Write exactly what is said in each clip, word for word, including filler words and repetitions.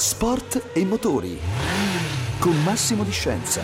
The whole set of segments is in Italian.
Sport e motori con Massimo Di Scienza.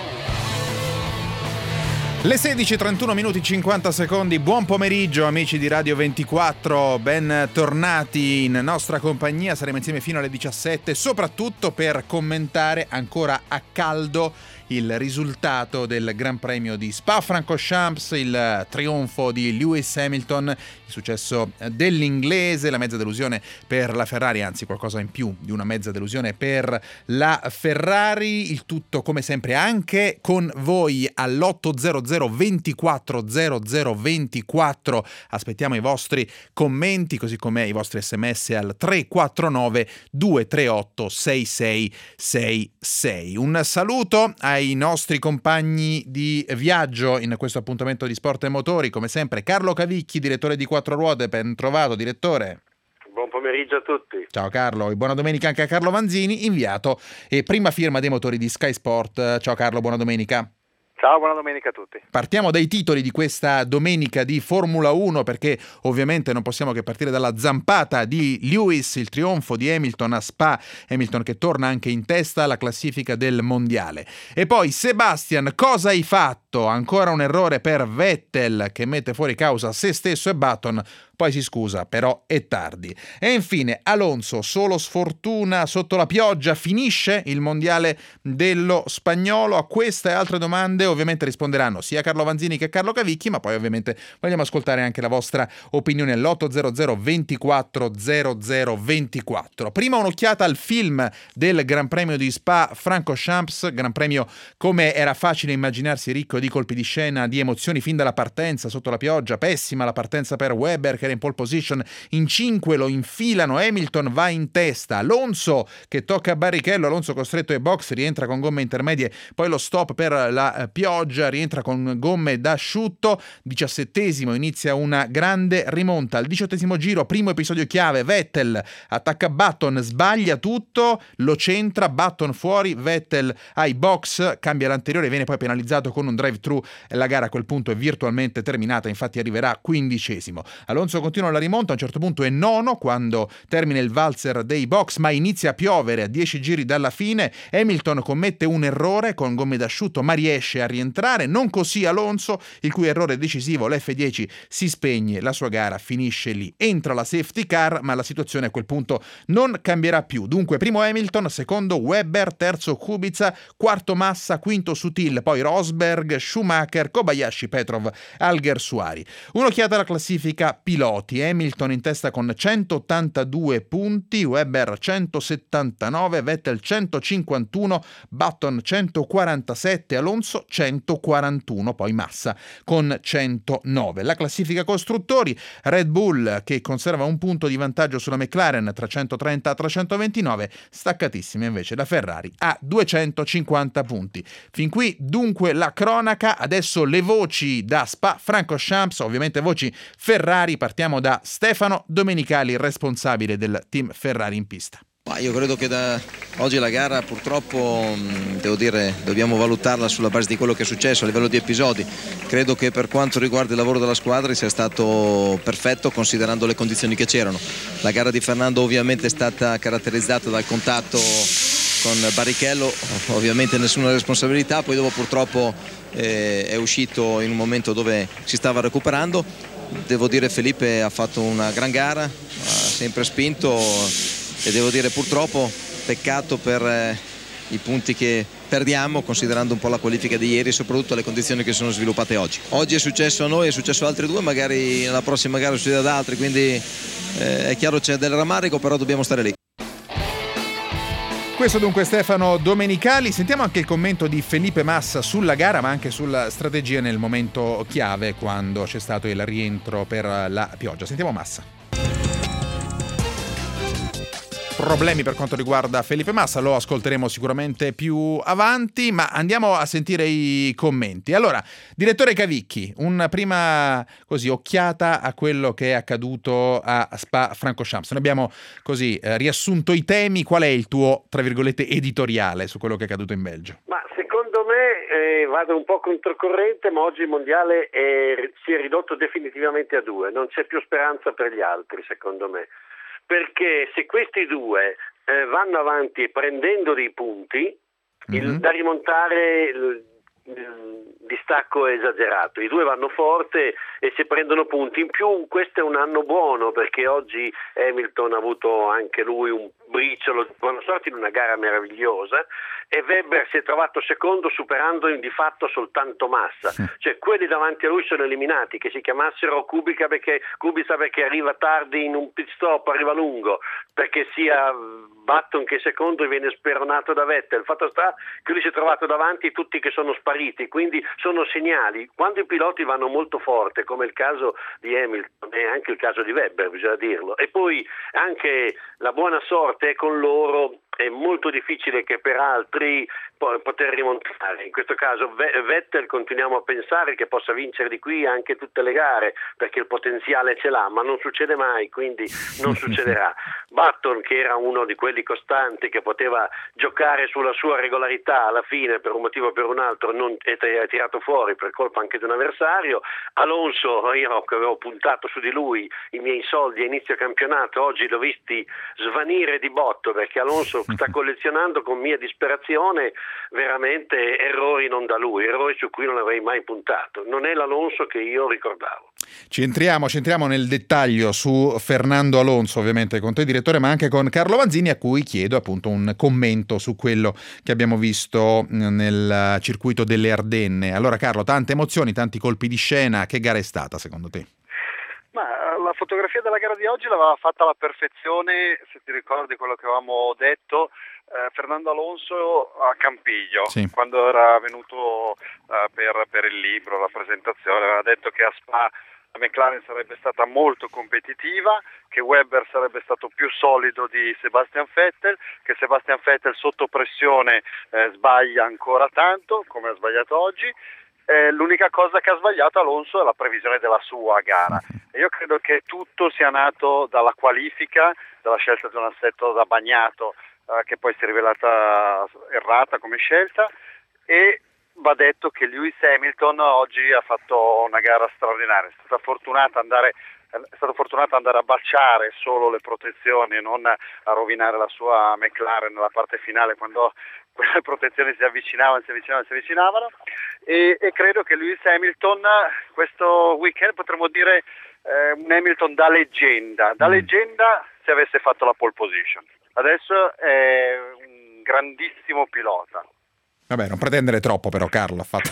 Le sedici e trentuno minuti cinquanta secondi, buon pomeriggio amici di Radio ventiquattro, ben tornati in nostra compagnia, saremo insieme fino alle diciassette, soprattutto per commentare ancora a caldo il risultato del Gran Premio di Spa-Francorchamps, il trionfo di Lewis Hamilton, il successo dell'inglese, la mezza delusione per la Ferrari, anzi qualcosa in più di una mezza delusione per la Ferrari, il tutto come sempre anche con voi all'otto zero zero ventiquattro zero zero ventiquattro, aspettiamo i vostri commenti così come i vostri sms al tre quattro nove due tre otto sei sei sei sei. Un saluto ai ai nostri compagni di viaggio in questo appuntamento di Sport e Motori, come sempre Carlo Cavicchi, direttore di Quattro Ruote, ben trovato direttore. Buon pomeriggio a tutti. Ciao Carlo, e buona domenica anche a Carlo Vanzini, inviato e prima firma dei motori di Sky Sport. Ciao Carlo, buona domenica. Ciao, buona domenica a tutti. Partiamo dai titoli di questa domenica di Formula uno, perché ovviamente non possiamo che partire dalla zampata di Lewis, il trionfo di Hamilton a Spa, Hamilton che torna anche in testa alla classifica del mondiale. E poi Sebastian, cosa hai fatto? Ancora un errore per Vettel che mette fuori causa se stesso e Button, poi si scusa, però è tardi. E infine Alonso, solo sfortuna sotto la pioggia, finisce il mondiale dello spagnolo? A queste e altre domande ovviamente risponderanno sia Carlo Vanzini che Carlo Cavicchi, ma poi ovviamente vogliamo ascoltare anche la vostra opinione all'otto zero zero ventiquattro zero zero ventiquattro. Prima un'occhiata al film del Gran Premio di Spa-Francorchamps, Gran Premio come era facile immaginarsi ricco di colpi di scena, di emozioni fin dalla partenza sotto la pioggia, pessima la partenza per Webber che era in pole position, in cinque lo infilano, Hamilton va in testa, Alonso che tocca Barrichello, Alonso costretto ai box, rientra con gomme intermedie, poi lo stop per la pioggia, rientra con gomme d'asciutto, diciassettesimo inizia una grande rimonta, al diciottesimo giro, primo episodio chiave, Vettel attacca Button, sbaglia tutto, lo centra, Button fuori, Vettel ai box, cambia l'anteriore, viene poi penalizzato con un drive-thru e la gara a quel punto è virtualmente terminata, infatti arriverà quindicesimo. Alonso continua la rimonta, a un certo punto è nono quando termina il valzer dei box, ma inizia a piovere a dieci giri dalla fine, Hamilton commette un errore con gomme d'asciutto ma riesce a rientrare, non così Alonso, il cui errore decisivo, l'F dieci, si spegne, la sua gara finisce lì. Entra la safety car, ma la situazione a quel punto non cambierà più. Dunque primo Hamilton, secondo Webber, terzo Kubica, quarto Massa, quinto Sutil, poi Rosberg, Schumacher, Kobayashi, Petrov, Alguersuari. Un'occhiata alla classifica piloti, Hamilton in testa con centottantadue punti, Webber centosettantanove, Vettel centocinquantuno, Button centoquarantasette, Alonso centoquarantuno, poi Massa con centonove. La classifica costruttori, Red Bull che conserva un punto di vantaggio sulla McLaren, trecentotrenta a trecentoventinove, staccatissima invece la Ferrari a duecentocinquanta punti. Fin qui dunque la cronaca, adesso le voci da Spa-Francorchamps, ovviamente voci Ferrari, partiamo da Stefano Domenicali, responsabile del team Ferrari in pista. Ma io credo che da oggi la gara purtroppo devo dire dobbiamo valutarla sulla base di quello che è successo a livello di episodi. Credo che per quanto riguarda il lavoro della squadra sia stato perfetto considerando le condizioni che c'erano. La gara di Fernando ovviamente è stata caratterizzata dal contatto con Barrichello, ovviamente nessuna responsabilità, poi dopo purtroppo eh, è uscito in un momento dove si stava recuperando. Devo dire Felipe ha fatto una gran gara, ha sempre spinto e devo dire purtroppo peccato per eh, i punti che perdiamo considerando un po' la qualifica di ieri e soprattutto le condizioni che sono sviluppate oggi. Oggi è successo a noi, è successo a altri due, magari nella prossima gara succede ad altri, quindi eh, è chiaro c'è del rammarico, però dobbiamo stare lì. Questo dunque Stefano Domenicali. Sentiamo anche il commento di Felipe Massa sulla gara, ma anche sulla strategia nel momento chiave quando c'è stato il rientro per la pioggia. Sentiamo Massa. Problemi per quanto riguarda Felipe Massa, lo ascolteremo sicuramente più avanti, ma andiamo a sentire i commenti. Allora, direttore Cavicchi, una prima così occhiata a quello che è accaduto a Spa-Francorchamps. Noi abbiamo così eh, riassunto i temi. Qual è il tuo, tra virgolette, editoriale su quello che è accaduto in Belgio? Ma secondo me eh, vado un po' controcorrente, ma oggi il mondiale è, si è ridotto definitivamente a due, non c'è più speranza per gli altri secondo me. Perché se questi due eh, vanno avanti prendendo dei punti, il, Mhm. da rimontare il, il distacco è esagerato. I due vanno forte e si prendono punti. In più questo è un anno buono, perché oggi Hamilton ha avuto anche lui un briciolo di buona sorte in una gara meravigliosa, e Webber si è trovato secondo superando di fatto soltanto Massa, cioè quelli davanti a lui sono eliminati, che si chiamassero Kubica perché, Kubica perché arriva tardi in un pit stop, arriva lungo, perché sia Button che secondo viene speronato da Vettel. Il fatto sta che lui si è trovato davanti tutti che sono spariti, quindi sono segnali. Quando i piloti vanno molto forte, come il caso di Hamilton e anche il caso di Webber, bisogna dirlo, e poi anche la buona sorte è con loro, è molto difficile che per altri poter rimontare. In questo caso Vettel continuiamo a pensare che possa vincere di qui anche tutte le gare, perché il potenziale ce l'ha, ma non succede mai, quindi non succederà. Button, che era uno di quelli costanti che poteva giocare sulla sua regolarità, alla fine per un motivo o per un altro non è tirato fuori per colpa anche di un avversario. Alonso, io che avevo puntato su di lui i miei soldi a inizio campionato, oggi l'ho visti svanire di botto, perché Alonso sta collezionando con mia disperazione veramente errori non da lui, errori su cui non avrei mai puntato. Non è l'Alonso che io ricordavo. Ci entriamo, ci entriamo nel dettaglio su Fernando Alonso, ovviamente con te direttore, ma anche con Carlo Vanzini, a cui chiedo appunto un commento su quello che abbiamo visto nel circuito delle Ardenne. Allora Carlo, tante emozioni, tanti colpi di scena, che gara è stata secondo te? Ma la fotografia della gara di oggi l'aveva fatta alla perfezione, se ti ricordi quello che avevamo detto, eh, Fernando Alonso a Campiglio, sì. Quando era venuto eh, per, per il libro, la presentazione, aveva detto che a Spa la McLaren sarebbe stata molto competitiva, che Webber sarebbe stato più solido di Sebastian Vettel, che Sebastian Vettel sotto pressione eh, sbaglia ancora tanto, come ha sbagliato oggi. Eh, l'unica cosa che ha sbagliato Alonso è la previsione della sua gara. E io credo che tutto sia nato dalla qualifica, dalla scelta di un assetto da bagnato, eh, che poi si è rivelata errata come scelta, e va detto che Lewis Hamilton oggi ha fatto una gara straordinaria. È stata fortunata andare è stato fortunato andare a baciare solo le protezioni e non a rovinare la sua McLaren nella parte finale, quando quelle protezioni si avvicinavano, si avvicinavano, si avvicinavano e, e credo che Lewis Hamilton questo weekend potremmo dire eh, un Hamilton da leggenda, da leggenda se avesse fatto la pole position. Adesso è un grandissimo pilota. Vabbè, non pretendere troppo però Carlo, ha fatto,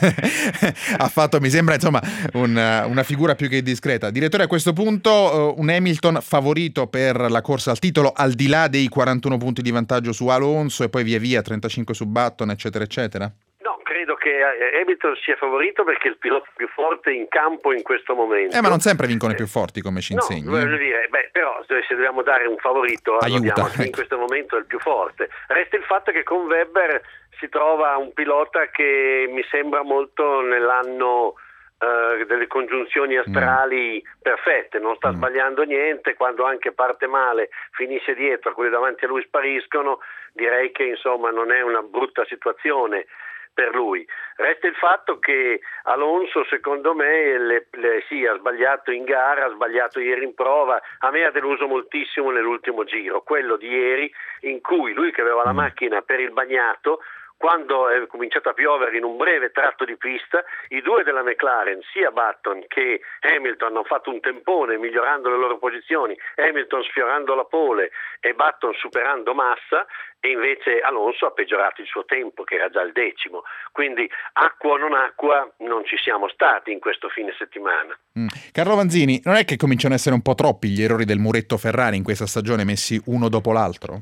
ha fatto mi sembra insomma un, una figura più che discreta. Direttore, a questo punto uh, un Hamilton favorito per la corsa al titolo, al di là dei quarantuno punti di vantaggio su Alonso e poi via via trentacinque su Button eccetera eccetera? No, credo che Hamilton sia favorito perché è il pilota più forte in campo in questo momento. Eh, ma non sempre vincono i più forti, come ci insegni. No, voglio dire, beh, però se dobbiamo dare un favorito, aiuta, che in questo momento è il più forte. Resta il fatto che con Webber si trova un pilota che mi sembra molto nell'anno uh, delle congiunzioni astrali mm. perfette, non sta mm. sbagliando niente, quando anche parte male finisce dietro, quelli davanti a lui spariscono, direi che insomma non è una brutta situazione per lui. Resta il fatto che Alonso secondo me le, le, sì, ha sbagliato in gara, ha sbagliato ieri in prova, a me ha deluso moltissimo nell'ultimo giro, quello di ieri in cui lui che aveva la macchina per il bagnato, quando è cominciato a piovere in un breve tratto di pista, i due della McLaren, sia Button che Hamilton, hanno fatto un tempone migliorando le loro posizioni, Hamilton sfiorando la pole e Button superando Massa, e invece Alonso ha peggiorato il suo tempo, che era già il decimo. Quindi acqua o non acqua non ci siamo stati in questo fine settimana. Mm. Carlo Vanzini, non è che cominciano a essere un po' troppi gli errori del muretto Ferrari in questa stagione messi uno dopo l'altro?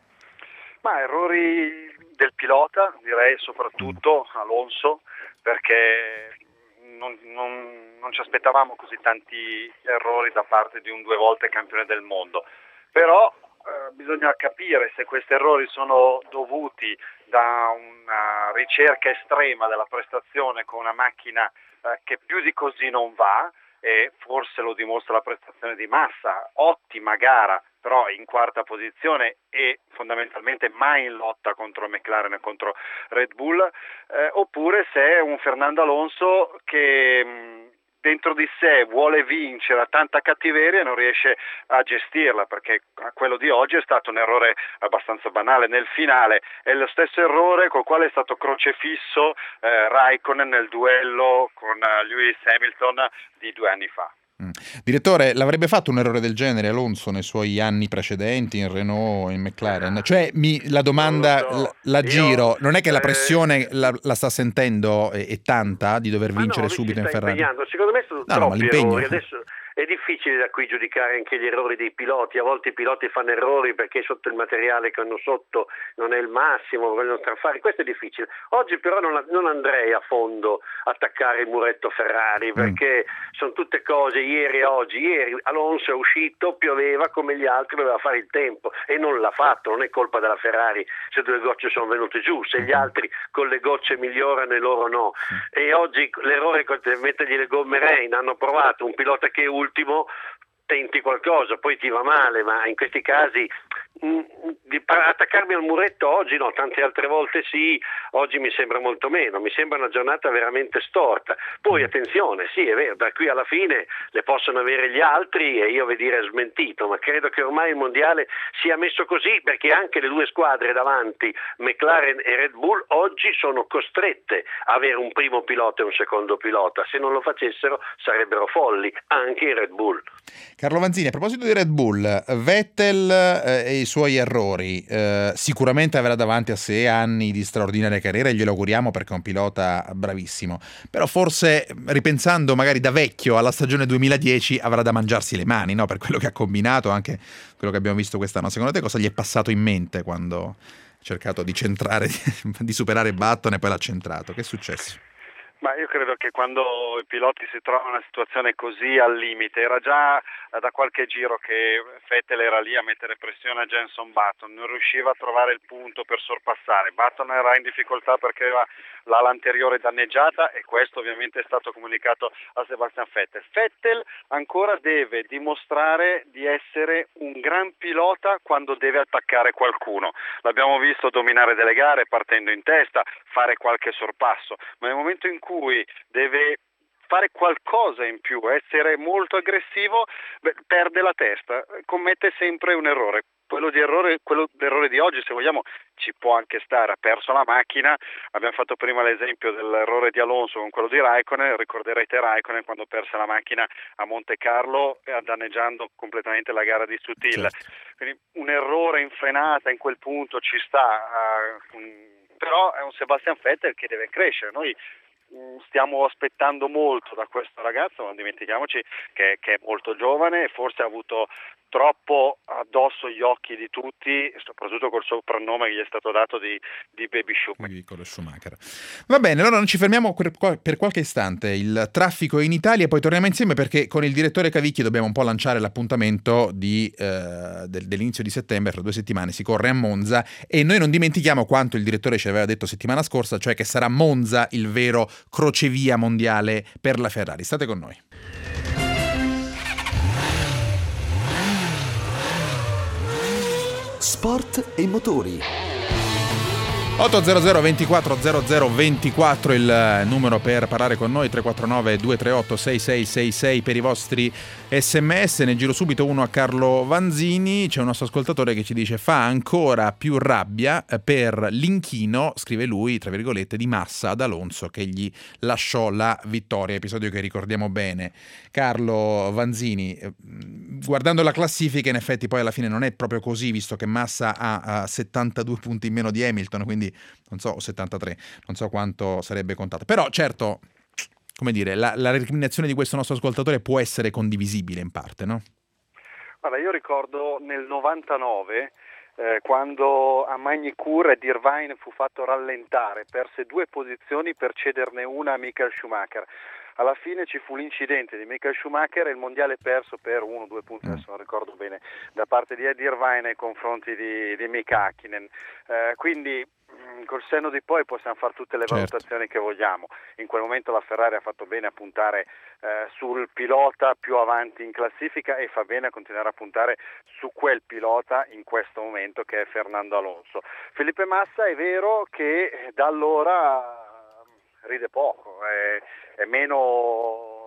Ma errori del pilota, direi soprattutto Alonso, perché non, non, non ci aspettavamo così tanti errori da parte di un due volte campione del mondo, però eh, bisogna capire se questi errori sono dovuti da una ricerca estrema della prestazione con una macchina eh, che più di così non va, e forse lo dimostra la prestazione di Massa, ottima gara, però in quarta posizione e fondamentalmente mai in lotta contro McLaren e contro Red Bull, eh, oppure se è un Fernando Alonso che mh, dentro di sé vuole vincere, ha tanta cattiveria e non riesce a gestirla, perché quello di oggi è stato un errore abbastanza banale nel finale, è lo stesso errore col quale è stato crocefisso eh, Raikkonen nel duello con uh, Lewis Hamilton di due anni fa. Mm. Direttore, l'avrebbe fatto un errore del genere Alonso nei suoi anni precedenti in Renault e in McLaren? Cioè, mi, la domanda Non lo so. la, la Io, giro, non è che la eh, pressione la, la sta sentendo è, è tanta di dover Ma vincere no, lui subito si in sta Ferrari? impegnando. Secondo me sono No, no, ma troppi l'impegno. errori. Adesso è difficile da qui giudicare anche gli errori dei piloti. A volte i piloti fanno errori perché sotto il materiale che hanno sotto non è il massimo, vogliono strafare. Questo è difficile. Oggi però non, non andrei a fondo a attaccare il muretto Ferrari, perché mm. sono tutte cose ieri e oggi. Ieri Alonso è uscito, pioveva come gli altri, doveva fare il tempo e non l'ha fatto. Non è colpa della Ferrari se due gocce sono venute giù, se gli altri con le gocce migliorano e loro no. E oggi l'errore è mettergli le gomme Rein. Hanno provato un pilota che è ultimo, tenti qualcosa, poi ti va male, ma in questi casi mh, di attaccarmi al muretto oggi no, tante altre volte sì, oggi mi sembra molto meno, mi sembra una giornata veramente storta. Poi attenzione, sì è vero, da qui alla fine le possono avere gli altri e io vi dire smentito, ma credo che ormai il mondiale sia messo così perché anche le due squadre davanti, McLaren e Red Bull, oggi sono costrette a avere un primo pilota e un secondo pilota. Se non lo facessero sarebbero folli anche i Red Bull. Carlo Vanzini, a proposito di Red Bull, Vettel eh, e i suoi errori, eh, sicuramente avrà davanti a sé anni di straordinaria carriera e glielo auguriamo perché è un pilota bravissimo, però forse ripensando magari da vecchio alla stagione duemiladieci avrà da mangiarsi le mani, no? Per quello che ha combinato, anche quello che abbiamo visto quest'anno. Secondo te cosa gli è passato in mente quando ha cercato di centrare, di, di superare Button e poi l'ha centrato? Che è successo? Ma io credo che quando i piloti si trovano in una situazione così al limite, era già da qualche giro che Vettel era lì a mettere pressione a Jenson Button, non riusciva a trovare il punto per sorpassare. Button era in difficoltà perché aveva l'ala anteriore danneggiata e questo ovviamente è stato comunicato a Sebastian Vettel. Vettel ancora deve dimostrare di essere un gran pilota quando deve attaccare qualcuno. L'abbiamo visto dominare delle gare partendo in testa, fare qualche sorpasso, ma nel momento in cui deve fare qualcosa in più, essere molto aggressivo, beh, perde la testa, commette sempre un errore. Quello di errore, quello l'errore di oggi, se vogliamo, ci può anche stare. Ha perso la macchina, abbiamo fatto prima l'esempio dell'errore di Alonso con quello di Raikkonen, ricorderete Raikkonen quando perse la macchina a Monte Carlo danneggiando completamente la gara di Sutil. Certo. Quindi un errore in frenata in quel punto ci sta, uh, un... però è un Sebastian Vettel che deve crescere. Noi stiamo aspettando molto da questo ragazzo, non dimentichiamoci che, che è molto giovane e forse ha avuto troppo addosso gli occhi di tutti, soprattutto col soprannome che gli è stato dato di, di Baby Schumacher. Piccolo Schumacher. Va bene, allora non ci fermiamo per, per qualche istante. Il traffico è in Italia e poi torniamo insieme perché con il direttore Cavicchi dobbiamo un po' lanciare l'appuntamento di, eh, del, dell'inizio di settembre, fra due settimane si corre a Monza e noi non dimentichiamo quanto il direttore ci aveva detto settimana scorsa, cioè che sarà Monza il vero crocevia mondiale per la Ferrari. State con noi. Sport e motori. ottocento ventiquattro zero zero ventiquattro il numero per parlare con noi, tre quattro nove due tre otto sei sei sei sei per i vostri sms. Ne giro subito uno a Carlo Vanzini. C'è un nostro ascoltatore che ci dice: fa ancora più rabbia per l'inchino, scrive lui, tra virgolette, di Massa ad Alonso che gli lasciò la vittoria, episodio che ricordiamo bene. Carlo Vanzini, guardando la classifica in effetti poi alla fine non è proprio così, visto che Massa ha settantadue punti in meno di Hamilton, quindi non so, settantatré, non so quanto sarebbe contato. Però certo, come dire, la, la recriminazione di questo nostro ascoltatore può essere condivisibile in parte, no? Guarda, io ricordo nel novantanove eh, quando a Magny-Cours Ed Irvine fu fatto rallentare, perse due posizioni per cederne una a Michael Schumacher. Alla fine ci fu l'incidente di Michael Schumacher e il mondiale perso per uno o due punti, adesso non ricordo bene, da parte di Ed Irvine nei confronti di, di Mika Häkkinen. Eh, quindi mh, col senno di poi possiamo fare tutte le certo. valutazioni che vogliamo. In quel momento la Ferrari ha fatto bene a puntare eh, sul pilota più avanti in classifica e fa bene a continuare a puntare su quel pilota in questo momento che è Fernando Alonso. Felipe Massa è vero che da allora ride poco, è, è meno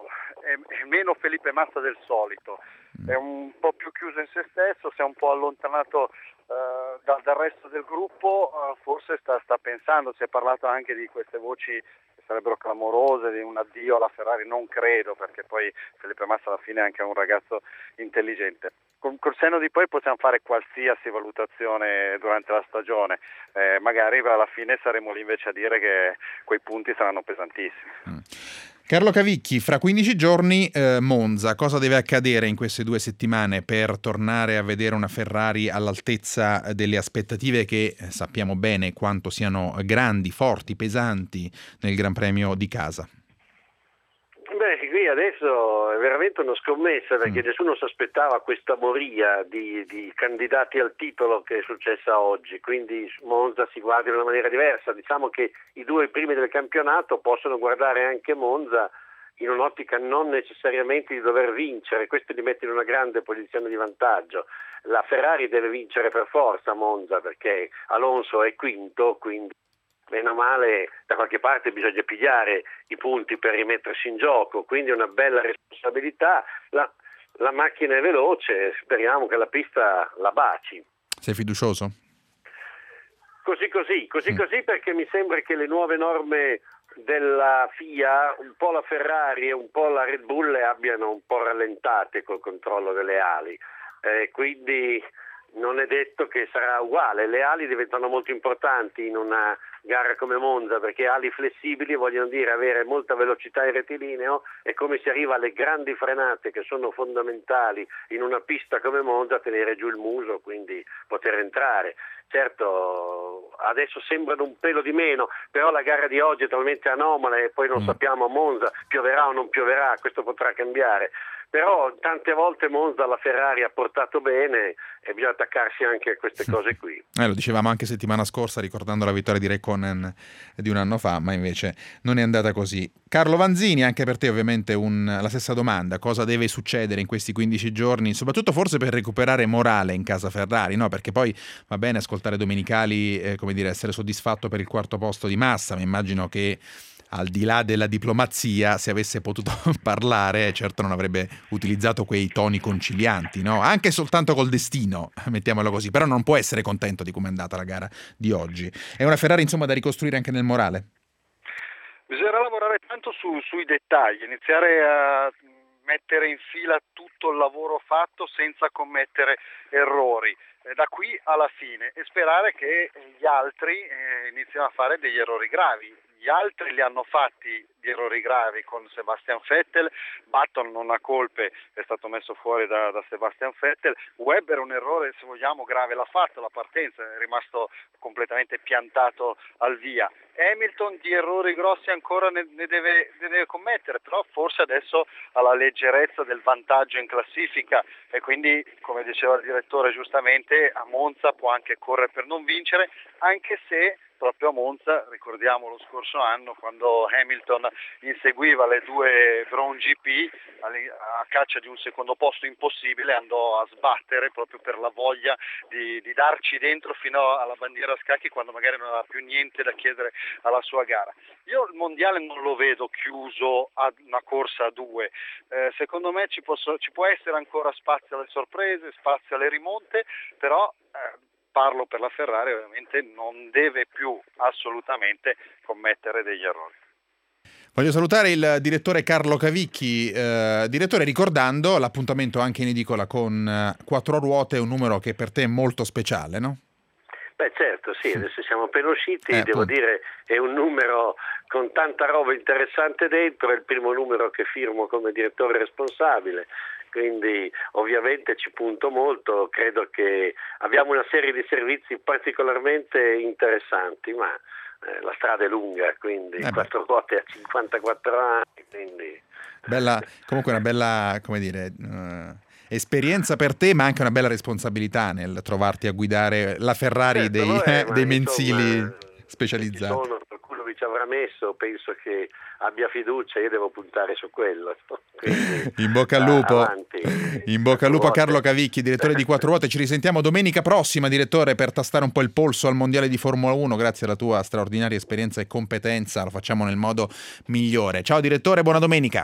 è, è meno Felipe Massa del solito, è un po' più chiuso in se stesso, si è un po' allontanato uh, da, dal resto del gruppo, uh, forse sta, sta pensando, si è parlato anche di queste voci che sarebbero clamorose, di un addio alla Ferrari, non credo, perché poi Felipe Massa alla fine è anche un ragazzo intelligente. Con, col senno di poi possiamo fare qualsiasi valutazione durante la stagione, eh, magari alla fine saremo lì invece a dire che quei punti saranno pesantissimi. Mm. Carlo Cavicchi, fra quindici giorni eh, Monza, cosa deve accadere in queste due settimane per tornare a vedere una Ferrari all'altezza delle aspettative che eh, sappiamo bene quanto siano grandi, forti, pesanti nel Gran Premio di casa? Beh, qui adesso è veramente una scommessa, perché mm. nessuno si aspettava questa moria di, di candidati al titolo che è successa oggi, quindi Monza si guarda in una maniera diversa. Diciamo che i due primi del campionato possono guardare anche Monza in un'ottica non necessariamente di dover vincere, questo li mette in una grande posizione di vantaggio. La Ferrari deve vincere per forza a Monza, perché Alonso è quinto, quindi bene o male da qualche parte bisogna pigliare i punti per rimettersi in gioco, quindi è una bella responsabilità. La, la macchina è veloce, speriamo che la pista la baci. Sei fiducioso? Così così, così mm. così perché mi sembra che le nuove norme della F I A, un po' la Ferrari e un po' la Red Bull le abbiano un po' rallentate col controllo delle ali, eh, quindi non è detto che sarà uguale. Le ali diventano molto importanti in una gara come Monza, perché ali flessibili vogliono dire avere molta velocità in rettilineo, e come si arriva alle grandi frenate che sono fondamentali in una pista come Monza, tenere giù il muso, quindi poter entrare. Certo, adesso sembrano un pelo di meno, però la gara di oggi è talmente anomala e poi non mm. sappiamo a Monza pioverà o non pioverà, questo potrà cambiare. Però tante volte Monza la Ferrari ha portato bene e bisogna attaccarsi anche a queste cose qui. Eh, lo dicevamo anche settimana scorsa ricordando la vittoria di Räikkönen di un anno fa, ma invece non è andata così. Carlo Vanzini, anche per te ovviamente un, la stessa domanda: cosa deve succedere in questi quindici giorni, soprattutto forse per recuperare morale in casa Ferrari, no? Perché poi va bene ascoltare Domenicali, eh, come dire, essere soddisfatto per il quarto posto di Massa, ma immagino che al di là della diplomazia, se avesse potuto parlare, certo non avrebbe utilizzato quei toni concilianti, no? Anche soltanto col destino, mettiamolo così, però non può essere contento di come è andata la gara di oggi. È una Ferrari insomma da ricostruire anche nel morale? Bisognerà lavorare tanto su, sui dettagli, iniziare a mettere in fila tutto il lavoro fatto senza commettere errori, eh, da qui alla fine, e sperare che gli altri eh, inizino a fare degli errori gravi. Gli altri li hanno fatti di errori gravi con Sebastian Vettel, Button non ha colpe, è stato messo fuori da, da Sebastian Vettel, Webber un errore, se vogliamo, grave l'ha fatto, la partenza è rimasto completamente piantato al via. Hamilton di errori grossi ancora ne, ne, deve, ne deve commettere, però forse adesso ha la leggerezza del vantaggio in classifica e quindi, come diceva il direttore giustamente, a Monza può anche correre per non vincere, anche se proprio a Monza, ricordiamo lo scorso anno quando Hamilton inseguiva le due Brown G P a caccia di un secondo posto impossibile, andò a sbattere proprio per la voglia di, di darci dentro fino alla bandiera a scacchi quando magari non aveva più niente da chiedere alla sua gara. Io il mondiale non lo vedo chiuso a una corsa a due, eh, secondo me ci, posso, ci può essere ancora spazio alle sorprese, spazio alle rimonte, però eh, parlo per la Ferrari, ovviamente non deve più assolutamente commettere degli errori. Voglio salutare il direttore Carlo Cavicchi, eh, direttore, ricordando l'appuntamento anche in edicola con eh, Quattro Ruote, un numero che per te è molto speciale, no? Beh certo, sì, adesso siamo appena usciti, eh, devo appunto. dire è un numero con tanta roba interessante dentro, è il primo numero che firmo come direttore responsabile, quindi ovviamente ci punto molto, credo che abbiamo una serie di servizi particolarmente interessanti, ma eh, la strada è lunga, quindi eh quattro ruote a cinquantaquattro anni, quindi... Bella, comunque una bella, come dire... Uh... esperienza per te, ma anche una bella responsabilità nel trovarti a guidare la Ferrari certo, dei, è, eh, dei mensili insomma, specializzati. Sono, qualcuno ci avrà messo, penso che abbia fiducia, io devo puntare su quello. Quindi, in bocca al lupo, avanti, in bocca al lupo a Carlo Cavicchi, direttore di Quattro Ruote. Ci risentiamo domenica prossima, direttore, per tastare un po' il polso al mondiale di Formula uno, grazie alla tua straordinaria esperienza e competenza, lo facciamo nel modo migliore. Ciao direttore, buona domenica.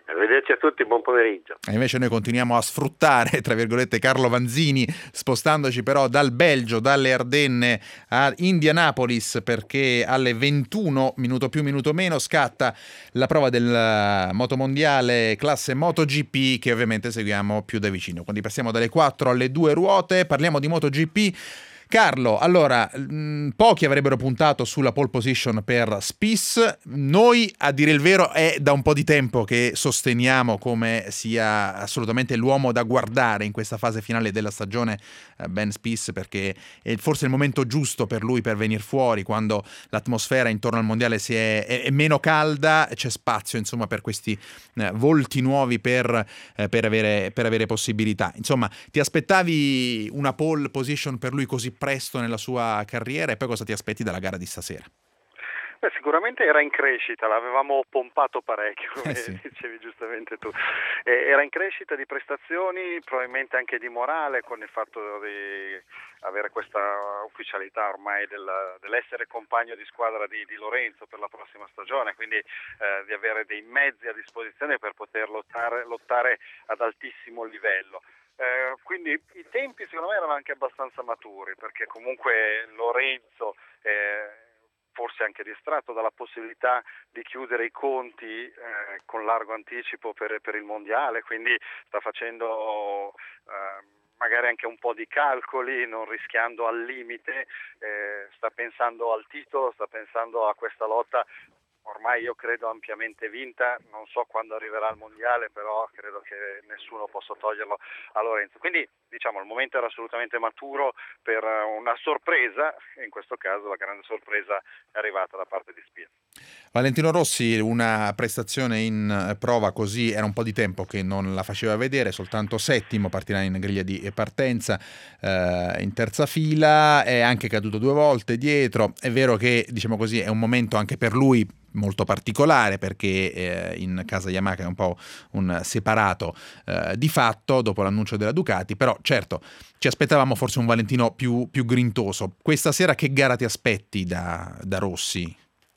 Arrivederci a tutti, buon pomeriggio. E invece noi continuiamo a sfruttare, tra virgolette, Carlo Vanzini, spostandoci però dal Belgio, dalle Ardenne a Indianapolis, perché alle ventuno, minuto più, minuto meno, scatta la prova del motomondiale classe MotoGP, che ovviamente seguiamo più da vicino. Quindi passiamo dalle quattro alle due ruote, parliamo di MotoGP. Carlo, allora, mh, pochi avrebbero puntato sulla pole position per Spieth, noi a dire il vero è da un po' di tempo che sosteniamo come sia assolutamente l'uomo da guardare in questa fase finale della stagione, eh, Ben Spieth, perché è forse il momento giusto per lui per venire fuori, quando l'atmosfera intorno al mondiale si è, è, è meno calda, c'è spazio insomma per questi eh, volti nuovi per, eh, per, avere, per avere possibilità. Insomma, ti aspettavi una pole position per lui così presto nella sua carriera, e poi cosa ti aspetti dalla gara di stasera? Beh, sicuramente era in crescita, l'avevamo pompato parecchio, come eh sì. dicevi giustamente tu. Eh, era in crescita di prestazioni, probabilmente anche di morale, con il fatto di avere questa ufficialità ormai del, dell'essere compagno di squadra di, di Lorenzo per la prossima stagione, quindi eh, di avere dei mezzi a disposizione per poter lottare, lottare ad altissimo livello. Eh, quindi i tempi secondo me erano anche abbastanza maturi, perché comunque Lorenzo eh, forse anche distratto dalla possibilità di chiudere i conti eh, con largo anticipo per, per il mondiale, quindi sta facendo eh, magari anche un po' di calcoli, non rischiando al limite, eh, sta pensando al titolo, sta pensando a questa lotta ormai io credo ampiamente vinta, non so quando arriverà il mondiale, però credo che nessuno possa toglierlo a Lorenzo. Quindi diciamo il momento era assolutamente maturo per una sorpresa, e in questo caso la grande sorpresa è arrivata da parte di Spieth. Valentino Rossi, una prestazione in prova così era un po' di tempo che non la faceva vedere, soltanto settimo, partirà in griglia di partenza, eh, in terza fila, è anche caduto due volte dietro. È vero che, diciamo così, è un momento anche per lui molto particolare, perché eh, in casa Yamaha è un po' un separato eh, di fatto dopo l'annuncio della Ducati, però certo ci aspettavamo forse un Valentino più, più grintoso. Questa sera che gara ti aspetti da, da Rossi?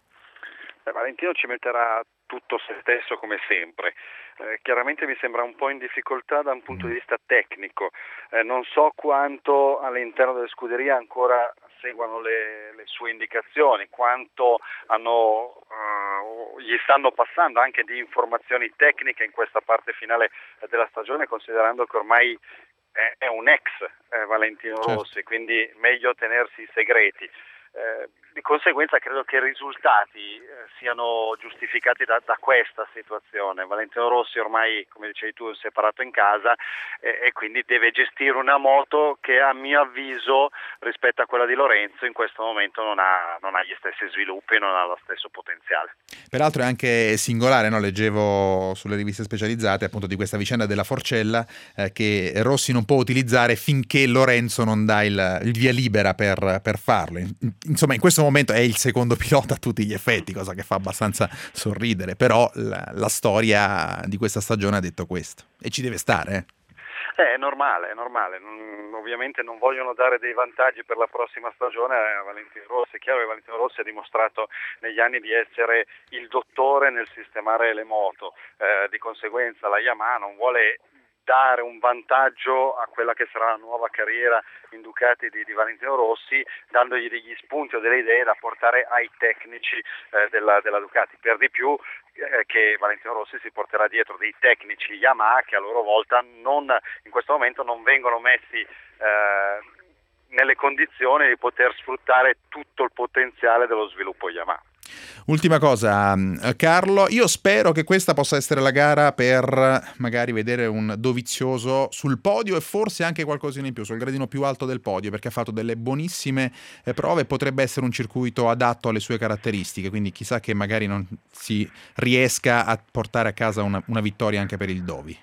Beh, Valentino ci metterà tutto se stesso come sempre. Eh, chiaramente mi sembra un po' in difficoltà da un punto di vista tecnico, eh, non so quanto all'interno delle scuderie ancora seguano le, le sue indicazioni, quanto hanno, uh, gli stanno passando anche di informazioni tecniche in questa parte finale della stagione, considerando che ormai è, è un ex eh, Valentino Rossi, certo. Quindi meglio tenersi i segreti. Eh, di conseguenza credo che i risultati eh, siano giustificati da, da questa situazione. Valentino Rossi ormai, come dicevi tu, è separato in casa eh, e quindi deve gestire una moto che a mio avviso rispetto a quella di Lorenzo in questo momento non ha, non ha gli stessi sviluppi, non ha lo stesso potenziale. Peraltro è anche singolare, no? Leggevo sulle riviste specializzate appunto di questa vicenda della Forcella eh, che Rossi non può utilizzare finché Lorenzo non dà il, il via libera per, per farlo. Insomma, in questo momento è il secondo pilota a tutti gli effetti, cosa che fa abbastanza sorridere, però la, la storia di questa stagione ha detto questo e ci deve stare. Eh. Eh, è normale, è normale. Non, ovviamente non vogliono dare dei vantaggi per la prossima stagione a Valentino Rossi. È chiaro che Valentino Rossi ha dimostrato negli anni di essere il dottore nel sistemare le moto, eh, di conseguenza la Yamaha non vuole dare un vantaggio a quella che sarà la nuova carriera in Ducati di, di Valentino Rossi, dandogli degli spunti o delle idee da portare ai tecnici eh, della, della Ducati. Per di più eh, che Valentino Rossi si porterà dietro dei tecnici Yamaha che a loro volta non, in questo momento non vengono messi eh, nelle condizioni di poter sfruttare tutto il potenziale dello sviluppo Yamaha. Ultima cosa, Carlo, io spero che questa possa essere la gara per magari vedere un Dovizioso sul podio e forse anche qualcosina in più, sul gradino più alto del podio, perché ha fatto delle buonissime prove e potrebbe essere un circuito adatto alle sue caratteristiche, quindi chissà che magari non si riesca a portare a casa una, una vittoria anche per il Dovi.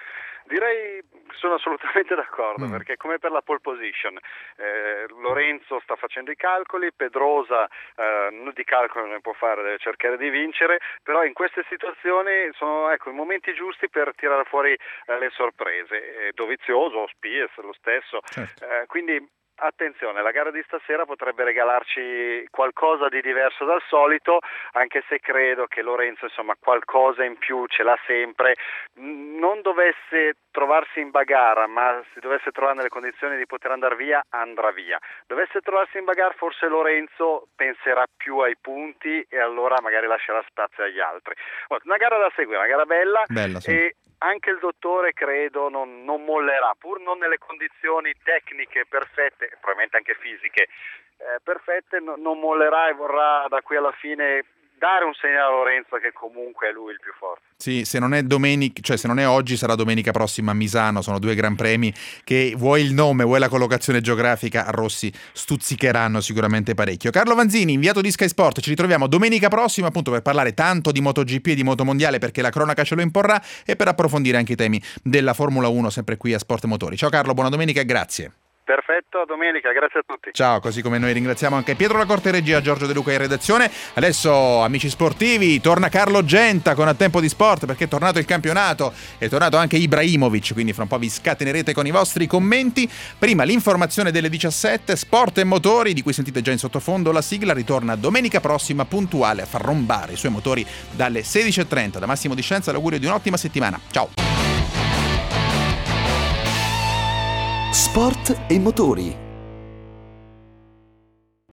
Direi sono assolutamente d'accordo, mm. perché come per la pole position eh, Lorenzo sta facendo i calcoli, Pedrosa eh, di calcoli non ne può fare, deve cercare di vincere, però in queste situazioni sono ecco i momenti giusti per tirare fuori eh, le sorprese. eh, Dovizioso, Spieth lo stesso, certo. eh, quindi attenzione, la gara di stasera potrebbe regalarci qualcosa di diverso dal solito, anche se credo che Lorenzo insomma qualcosa in più ce l'ha sempre. Non dovesse trovarsi in bagarre, ma se dovesse trovare nelle condizioni di poter andare via, andrà via. Dovesse trovarsi in bagarre, forse Lorenzo penserà più ai punti e allora magari lascerà spazio agli altri. Una gara da seguire, una gara bella, bella sì. E anche il dottore credo non, non mollerà, pur non nelle condizioni tecniche perfette, probabilmente anche fisiche eh, perfette, no, non mollerà e vorrà da qui alla fine dare un segnale a Lorenzo che comunque è lui il più forte. Sì, se non è domenica, cioè se non è oggi sarà domenica prossima a Misano, sono due gran premi che vuoi il nome, vuoi la collocazione geografica, a Rossi stuzzicheranno sicuramente parecchio. Carlo Vanzini, inviato di Sky Sport, ci ritroviamo domenica prossima appunto per parlare tanto di MotoGP e di Motomondiale perché la cronaca ce lo imporrà e per approfondire anche i temi della Formula uno sempre qui a Sport e Motori. Ciao Carlo, buona domenica e grazie. Perfetto, domenica, grazie a tutti. Ciao, così come noi ringraziamo anche Pietro Lacorte in regia, Giorgio De Luca in redazione. Adesso, amici sportivi, torna Carlo Genta con A Tempo di Sport perché è tornato il campionato, è tornato anche Ibrahimovic, quindi fra un po' vi scatenerete con i vostri commenti. Prima l'informazione delle diciassette, Sport e Motori, di cui sentite già in sottofondo la sigla, ritorna domenica prossima puntuale a far rombare i suoi motori dalle sedici e trenta. Da Massimo Di Scienza l'augurio di un'ottima settimana. Ciao. Sport e motori.